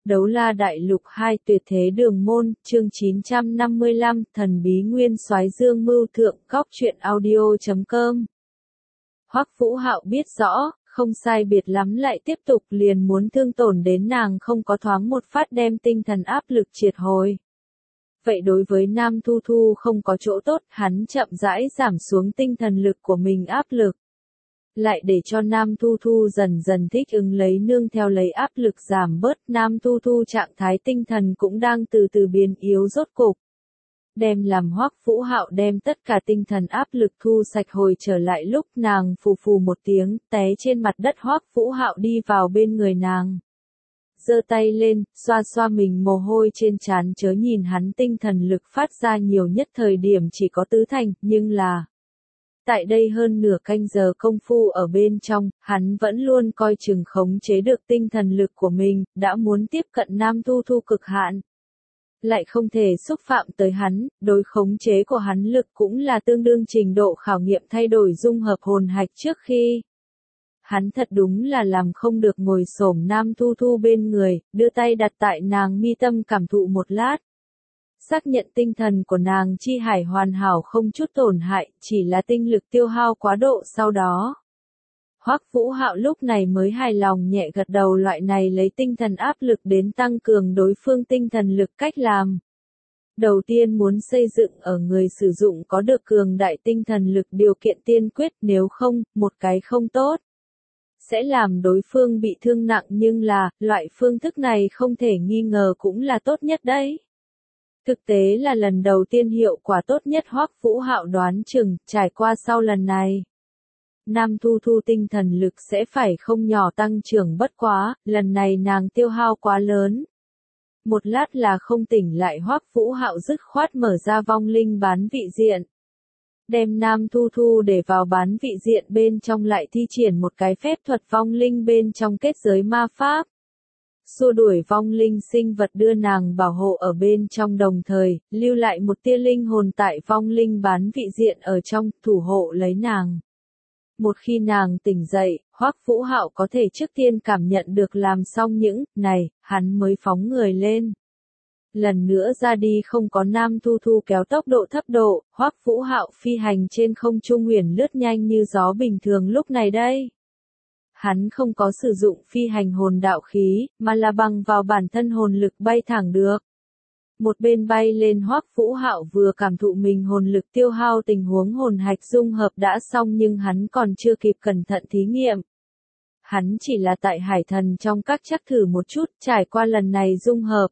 Đấu La Đại Lục 2 Tuyệt Thế Đường Môn, chương 955, Thần Bí Nguyên Soái Dương Mưu Thượng, Góc truyện audio.com. Hoắc Vũ Hạo biết rõ, không sai biệt lắm lại tiếp tục liền muốn thương tổn đến nàng, không có thoáng một phát đem tinh thần áp lực triệt hồi. Vậy đối với Nam Thu Thu không có chỗ tốt, hắn chậm rãi giảm xuống tinh thần lực của mình áp lực. Lại để cho Nam Thu Thu dần dần thích ứng lấy nương theo lấy áp lực giảm bớt, Nam Thu Thu trạng thái tinh thần cũng đang từ từ biến yếu rốt cục. Đem làm Hoắc Vũ Hạo đem tất cả tinh thần áp lực thu sạch hồi trở lại lúc nàng phù phù một tiếng, té trên mặt đất. Hoắc Vũ Hạo đi vào bên người nàng. Giơ tay lên, xoa xoa mình mồ hôi trên trán, chớ nhìn hắn tinh thần lực phát ra nhiều nhất thời điểm chỉ có tứ thành, nhưng là tại đây hơn nửa canh giờ công phu ở bên trong, hắn vẫn luôn coi chừng khống chế được tinh thần lực của mình, đã muốn tiếp cận Nam Thu Thu cực hạn. Lại không thể xúc phạm tới hắn, đối khống chế của hắn lực cũng là tương đương trình độ khảo nghiệm thay đổi dung hợp hồn hạch trước khi. Hắn thật đúng là làm không được ngồi xổm Nam Thu Thu bên người, đưa tay đặt tại nàng mi tâm cảm thụ một lát. Xác nhận tinh thần của nàng chi hải hoàn hảo không chút tổn hại, chỉ là tinh lực tiêu hao quá độ sau đó. Hoắc Vũ Hạo lúc này mới hài lòng nhẹ gật đầu, loại này lấy tinh thần áp lực đến tăng cường đối phương tinh thần lực cách làm. Đầu tiên muốn xây dựng ở người sử dụng có được cường đại tinh thần lực điều kiện tiên quyết, nếu không, một cái không tốt sẽ làm đối phương bị thương nặng, nhưng là, loại phương thức này không thể nghi ngờ cũng là tốt nhất đấy. Thực tế là lần đầu tiên hiệu quả tốt nhất, Hoắc Vũ Hạo đoán chừng, trải qua sau lần này, Nam Thu Thu tinh thần lực sẽ phải không nhỏ tăng trưởng, bất quá, lần này nàng tiêu hao quá lớn. Một lát là không tỉnh lại, Hoắc Vũ Hạo dứt khoát mở ra vong linh bán vị diện. Đem Nam Thu Thu để vào bán vị diện bên trong, lại thi triển một cái phép thuật vong linh bên trong kết giới ma pháp. Xua đuổi vong linh sinh vật, đưa nàng bảo hộ ở bên trong, đồng thời, lưu lại một tia linh hồn tại vong linh bán vị diện ở trong, thủ hộ lấy nàng. Một khi nàng tỉnh dậy, Hoắc Vũ Hạo có thể trước tiên cảm nhận được làm xong những này, hắn mới phóng người lên. Lần nữa ra đi, không có Nam Thu Thu kéo tốc độ thấp độ, Hoắc Vũ Hạo phi hành trên không trung huyền lướt nhanh như gió bình thường. Lúc này đây, hắn không có sử dụng phi hành hồn đạo khí, mà là bằng vào bản thân hồn lực bay thẳng được. Một bên bay lên, Hoắc Vũ Hạo vừa cảm thụ mình hồn lực tiêu hao, tình huống hồn hạch dung hợp đã xong nhưng hắn còn chưa kịp cẩn thận thí nghiệm. Hắn chỉ là tại hải thần trong các chắc thử một chút, trải qua lần này dung hợp.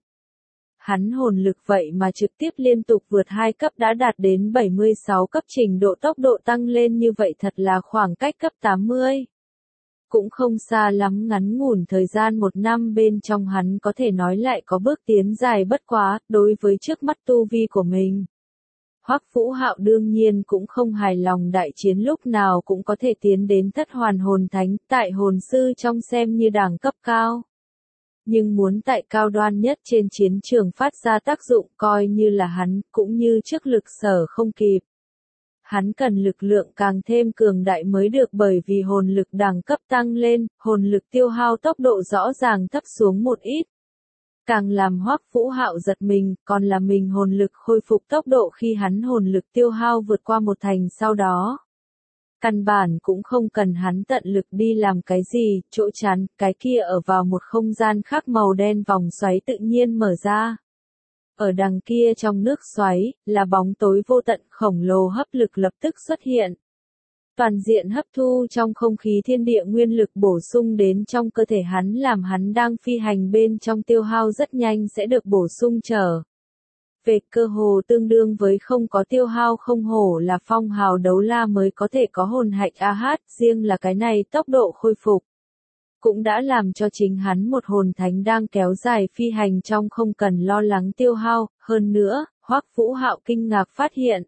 Hắn hồn lực vậy mà trực tiếp liên tục vượt 2 cấp, đã đạt đến 76 cấp, trình độ tốc độ tăng lên như vậy thật là khoảng cách cấp 80. Cũng không xa lắm, ngắn ngủn thời gian 1 năm bên trong hắn có thể nói lại có bước tiến dài, bất quá, đối với trước mắt tu vi của mình. Hoắc Vũ Hạo đương nhiên cũng không hài lòng đại chiến lúc nào cũng có thể tiến đến thất hoàn hồn thánh, tại hồn sư trong xem như đẳng cấp cao. Nhưng muốn tại cao đoan nhất trên chiến trường phát ra tác dụng, coi như là hắn, cũng như trước lực sở không kịp. Hắn cần lực lượng càng thêm cường đại mới được, bởi vì hồn lực đẳng cấp tăng lên, hồn lực tiêu hao tốc độ rõ ràng thấp xuống một ít. Càng làm Hoắc Vũ Hạo giật mình, còn là mình hồn lực khôi phục tốc độ khi hắn hồn lực tiêu hao vượt qua 1/10 sau đó. Căn bản cũng không cần hắn tận lực đi làm cái gì, chỗ chắn, cái kia ở vào một không gian khác, màu đen vòng xoáy tự nhiên mở ra. Ở đằng kia trong nước xoáy, là bóng tối vô tận, khổng lồ hấp lực lập tức xuất hiện. Toàn diện hấp thu trong không khí thiên địa nguyên lực, bổ sung đến trong cơ thể hắn, làm hắn đang phi hành bên trong tiêu hao rất nhanh sẽ được bổ sung trở về, cơ hồ tương đương với không có tiêu hao. Không hổ là phong hào đấu la mới có thể có hồn hạch AH, riêng là cái này tốc độ khôi phục cũng đã làm cho chính hắn một hồn thánh đang kéo dài phi hành trong không cần lo lắng tiêu hao. Hơn nữa, Hoắc Vũ Hạo kinh ngạc phát hiện,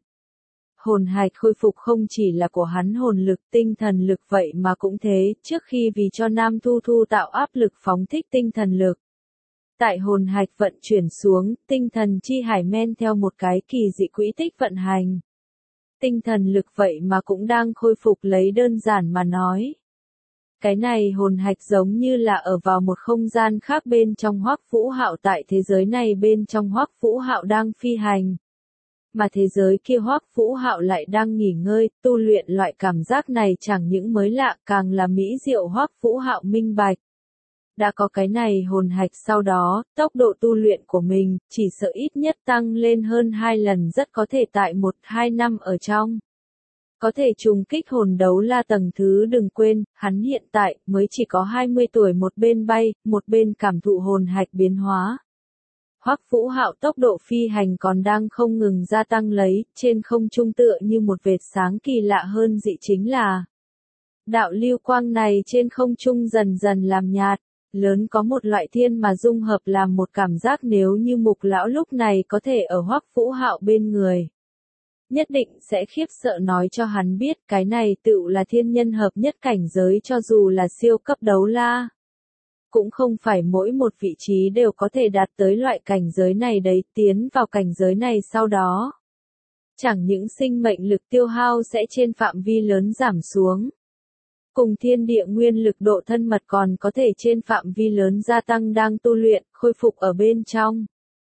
hồn hạch khôi phục không chỉ là của hắn hồn lực, tinh thần lực vậy mà cũng thế. Trước khi vì cho Nam Thu Thu tạo áp lực phóng thích tinh thần lực, tại hồn hạch vận chuyển xuống, tinh thần chi hải men theo một cái kỳ dị quỹ tích vận hành. Tinh thần lực vậy mà cũng đang khôi phục lấy, đơn giản mà nói, Cái này hồn hạch giống như là ở vào một không gian khác bên trong Hoắc Vũ Hạo, tại thế giới này bên trong Hoắc Vũ Hạo đang phi hành. Mà thế giới kia Hoắc Vũ Hạo lại đang nghỉ ngơi, tu luyện. Loại cảm giác này chẳng những mới lạ, càng là mỹ diệu. Hoắc Vũ Hạo minh bạch. Đã có cái này hồn hạch sau đó, tốc độ tu luyện của mình, chỉ sợ ít nhất tăng lên hơn 2 lần, rất có thể tại 1-2 năm ở trong. Có thể trùng kích hồn đấu la tầng thứ. Đừng quên, hắn hiện tại, mới chỉ có 20 tuổi, một bên bay, một bên cảm thụ hồn hạch biến hóa. Hoắc Vũ Hạo tốc độ phi hành còn đang không ngừng gia tăng lấy, trên không trung tựa như một vệt sáng kỳ lạ hơn dị chính là. Đạo lưu quang này trên không trung dần dần làm nhạt. Lớn có một loại thiên mà dung hợp làm một cảm giác, nếu như Mục lão lúc này có thể ở Hoắc Vũ Hạo bên người. Nhất định sẽ khiếp sợ nói cho hắn biết cái này tựu là thiên nhân hợp nhất cảnh giới, cho dù là siêu cấp đấu la. Cũng không phải mỗi một vị trí đều có thể đạt tới loại cảnh giới này đấy, tiến vào cảnh giới này sau đó. Chẳng những sinh mệnh lực tiêu hao sẽ trên phạm vi lớn giảm xuống. Cùng thiên địa nguyên lực độ thân mật còn có thể trên phạm vi lớn gia tăng, đang tu luyện, khôi phục ở bên trong.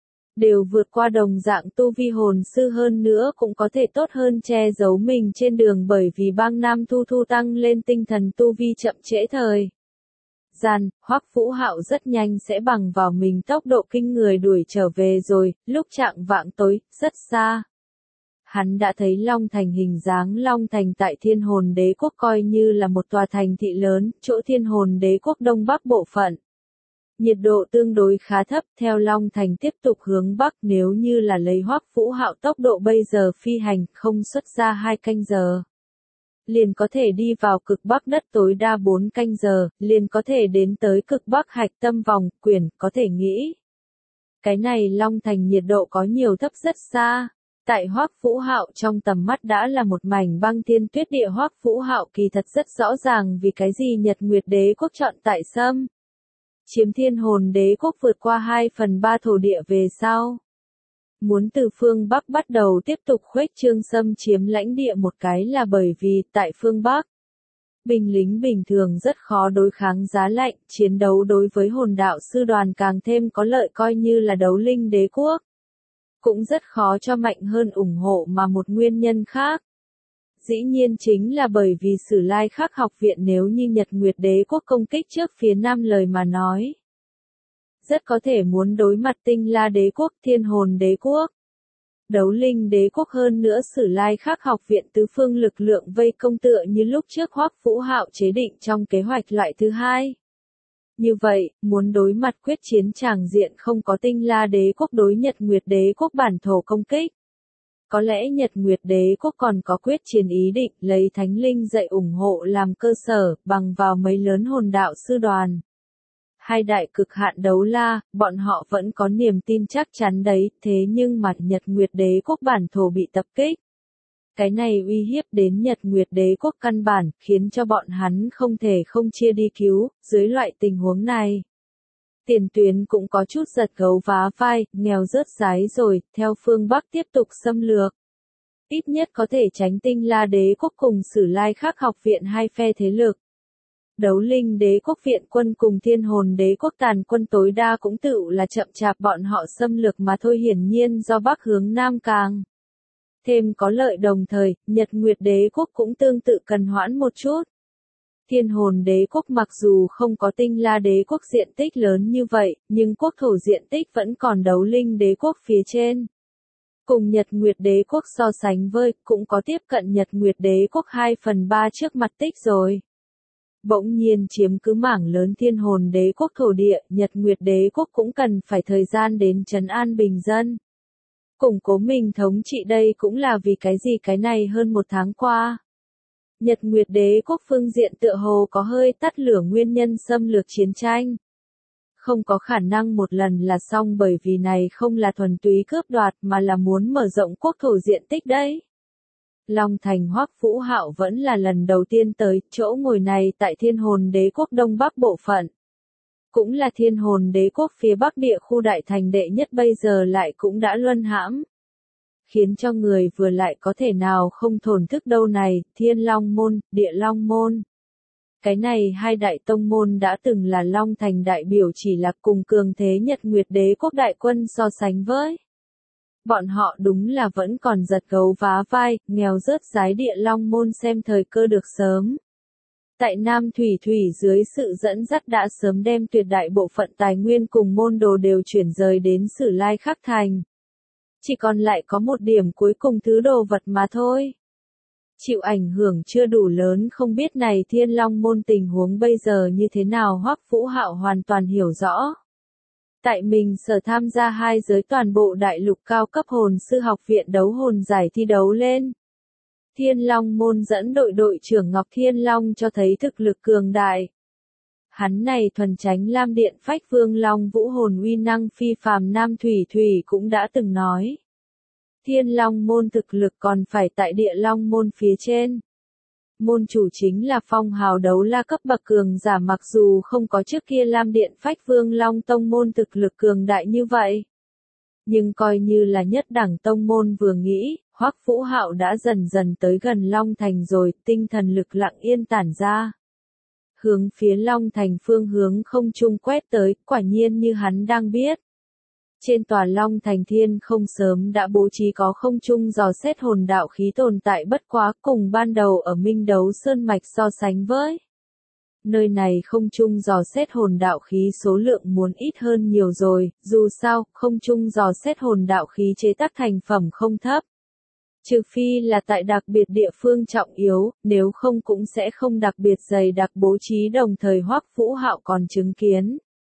Đều vượt qua đồng dạng tu vi hồn sư, hơn nữa cũng có thể tốt hơn che giấu mình trên đường, bởi vì bang nam thu thu tăng lên tinh thần tu vi chậm trễ thời gian. Hoắc Vũ Hạo rất nhanh sẽ bằng vào mình tốc độ kinh người đuổi trở về rồi, lúc chạng vạng tối, rất xa. Hắn đã thấy Long Thành hình dáng. Long Thành tại Thiên Hồn Đế Quốc coi như là một tòa thành thị lớn, chỗ Thiên Hồn Đế Quốc đông bắc bộ phận. Nhiệt độ tương đối khá thấp, theo Long Thành tiếp tục hướng bắc, nếu như là lấy Hoắc Vũ Hạo tốc độ bây giờ phi hành, không xuất ra 2 canh giờ. Liền có thể đi vào cực bắc đất, tối đa 4 canh giờ, liền có thể đến tới cực bắc hạch tâm vòng, quyển, có thể nghĩ. Cái này Long Thành nhiệt độ có nhiều thấp rất xa. Tại Hoắc Vũ Hạo trong tầm mắt đã là một mảnh băng thiên tuyết địa. Hoắc Vũ Hạo kỳ thật rất rõ ràng vì cái gì Nhật Nguyệt Đế Quốc chọn tại xâm chiếm Thiên Hồn Đế Quốc, vượt qua 2/3 thổ địa về sau. Muốn từ phương Bắc bắt đầu tiếp tục khuếch trương xâm chiếm lãnh địa một cái là bởi vì, tại phương Bắc, binh lính bình thường rất khó đối kháng giá lạnh, chiến đấu đối với hồn đạo sư đoàn càng thêm có lợi, coi như là đấu linh đế quốc. Cũng rất khó cho mạnh hơn ủng hộ, mà một nguyên nhân khác. Dĩ nhiên chính là bởi vì Sử Lai Khắc học viện, nếu như Nhật Nguyệt Đế Quốc công kích trước phía nam lời mà nói. Rất có thể muốn đối mặt Tinh La Đế Quốc, Thiên Hồn Đế Quốc, Đấu Linh Đế Quốc, hơn nữa Sử Lai Khắc học viện tứ phương lực lượng vây công tựa như lúc trước Hoắc Vũ Hạo chế định trong kế hoạch loại thứ hai. Như vậy, muốn đối mặt quyết chiến tràng diện không có Tinh La Đế Quốc đối Nhật Nguyệt Đế Quốc bản thổ công kích. Có lẽ Nhật Nguyệt Đế Quốc còn có quyết chiến ý định, lấy Thánh Linh dạy ủng hộ làm cơ sở, bằng vào mấy lớn hồn đạo sư đoàn. Hai đại cực hạn đấu la, bọn họ vẫn có niềm tin chắc chắn đấy, thế nhưng mà Nhật Nguyệt Đế Quốc bản thổ bị tập kích. Cái này uy hiếp đến Nhật Nguyệt Đế Quốc căn bản, khiến cho bọn hắn không thể không chia đi cứu. Dưới loại tình huống này, tiền tuyến cũng có chút giật gấu vá vai, nghèo rớt rái rồi, theo phương Bắc tiếp tục xâm lược. Ít nhất có thể tránh Tinh La Đế Quốc cùng Sử Lai Khắc học viện hai phe thế lực. Đấu Linh Đế Quốc viện quân cùng Thiên Hồn Đế Quốc tàn quân tối đa cũng tự là chậm chạp bọn họ xâm lược mà thôi, hiển nhiên do Bắc hướng Nam càng thêm có lợi, đồng thời, Nhật Nguyệt Đế Quốc cũng tương tự cần hoãn một chút. Thiên Hồn Đế Quốc mặc dù không có Tinh La Đế Quốc diện tích lớn như vậy, nhưng quốc thổ diện tích vẫn còn Đấu Linh Đế Quốc phía trên. Cùng Nhật Nguyệt Đế Quốc so sánh với, cũng có tiếp cận Nhật Nguyệt Đế Quốc 2/3 trước mặt tích rồi. Bỗng nhiên chiếm cứ mảng lớn Thiên Hồn Đế Quốc thổ địa, Nhật Nguyệt Đế Quốc cũng cần phải thời gian đến trấn an bình dân. Củng cố mình thống trị, đây cũng là vì cái gì cái này hơn 1 tháng qua. Nhật Nguyệt Đế Quốc phương diện tựa hồ có hơi tắt lửa nguyên nhân xâm lược chiến tranh. Không có khả năng một lần là xong, bởi vì này không là thuần túy cướp đoạt mà là muốn mở rộng quốc thổ diện tích đấy. Long Thành Hoắc Vũ Hạo vẫn là lần đầu tiên tới, chỗ ngồi này tại Thiên Hồn Đế Quốc đông bắc bộ phận. Cũng là Thiên Hồn Đế Quốc phía bắc địa khu đại thành đệ nhất, bây giờ lại cũng đã luân hãm. Khiến cho người vừa lại có thể nào không thổn thức đâu này, Thiên Long Môn, Địa Long Môn. Cái này hai đại tông môn đã từng là Long Thành đại biểu chỉ là cùng cường thế Nhật Nguyệt Đế quốc đại quân so sánh với. Bọn họ đúng là vẫn còn giật gấu vá vai, nghèo rớt rái địa Long môn xem thời cơ được sớm. Tại Nam Thủy dưới sự dẫn dắt đã sớm đem tuyệt đại bộ phận tài nguyên cùng môn đồ đều chuyển rời đến Sử Lai Khắc Thành. Chỉ còn lại có một điểm cuối cùng thứ đồ vật mà thôi. Chịu ảnh hưởng chưa đủ lớn không biết này Thiên Long môn tình huống bây giờ như thế nào Hoắc Vũ Hạo hoàn toàn hiểu rõ. Tại mình sở tham gia hai giới toàn bộ đại lục cao cấp hồn sư học viện đấu hồn giải thi đấu lên. Thiên Long môn dẫn đội trưởng Ngọc Thiên Long cho thấy thực lực cường đại. Hắn này thuần tránh Lam Điện Phách Vương Long vũ hồn uy năng phi phàm Nam Thủy cũng đã từng nói. Thiên Long môn thực lực còn phải tại địa Long môn phía trên. Môn chủ chính là phong hào đấu la cấp bậc cường giả mặc dù không có trước kia Lam Điện Phách Vương Long tông môn thực lực cường đại như vậy. Nhưng coi như là nhất đẳng tông môn vừa nghĩ, Hoắc Vũ Hạo đã dần dần tới gần Long Thành rồi, tinh thần lực lặng yên tản ra. Hướng phía Long Thành phương hướng không trung quét tới, quả nhiên như hắn đang biết. Trên tòa Long Thành Thiên không sớm đã bố trí có không trung dò xét hồn đạo khí tồn tại bất quá cùng ban đầu ở Minh Đấu Sơn Mạch so sánh với. Nơi này không trung dò xét hồn đạo khí số lượng muốn ít hơn nhiều rồi, dù sao, không trung dò xét hồn đạo khí chế tác thành phẩm không thấp. Trừ phi là tại đặc biệt địa phương trọng yếu, nếu không cũng sẽ không đặc biệt dày đặc bố trí đồng thời Hoắc Vũ Hạo còn chứng kiến.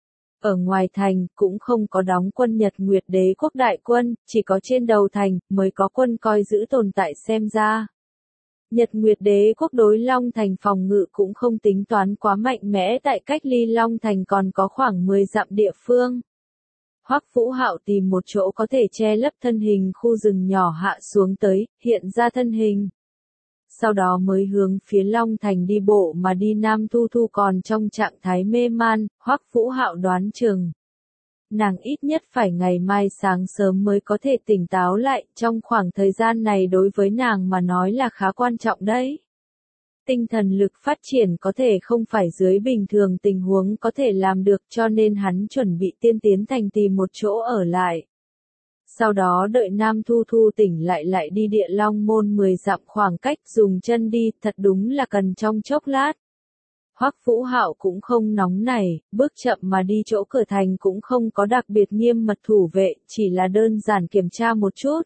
Ở ngoài thành, cũng không có đóng quân Nhật Nguyệt Đế quốc đại quân, chỉ có trên đầu thành, mới có quân coi giữ tồn tại xem ra. Nhật Nguyệt Đế quốc đối Long Thành phòng ngự cũng không tính toán quá mạnh mẽ tại cách ly Long Thành còn có khoảng 10 dặm địa phương. Hoắc Vũ Hạo tìm một chỗ có thể che lấp thân hình khu rừng nhỏ hạ xuống tới, hiện ra thân hình. Sau đó mới hướng phía Long Thành đi bộ mà đi Nam Thu Thu còn trong trạng thái mê man, Hoắc Vũ Hạo đoán chừng. Nàng ít nhất phải ngày mai sáng sớm mới có thể tỉnh táo lại, trong khoảng thời gian này đối với nàng mà nói là khá quan trọng đấy. Tinh thần lực phát triển có thể không phải dưới bình thường tình huống có thể làm được cho nên hắn chuẩn bị tiên tiến thành tìm một chỗ ở lại. Sau đó đợi Nam Thu Thu tỉnh lại đi địa Long môn 10 dặm khoảng cách dùng chân đi thật đúng là cần trong chốc lát. Hoắc Vũ Hạo cũng không nóng nảy, bước chậm mà đi chỗ cửa thành cũng không có đặc biệt nghiêm mật thủ vệ, chỉ là đơn giản kiểm tra một chút.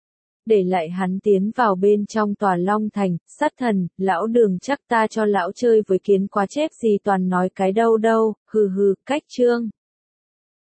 Để lại hắn tiến vào bên trong tòa Long Thành, sát thần, lão Đường chắc ta cho lão chơi với kiến quá chép gì toàn nói cái đâu, hừ cách chương.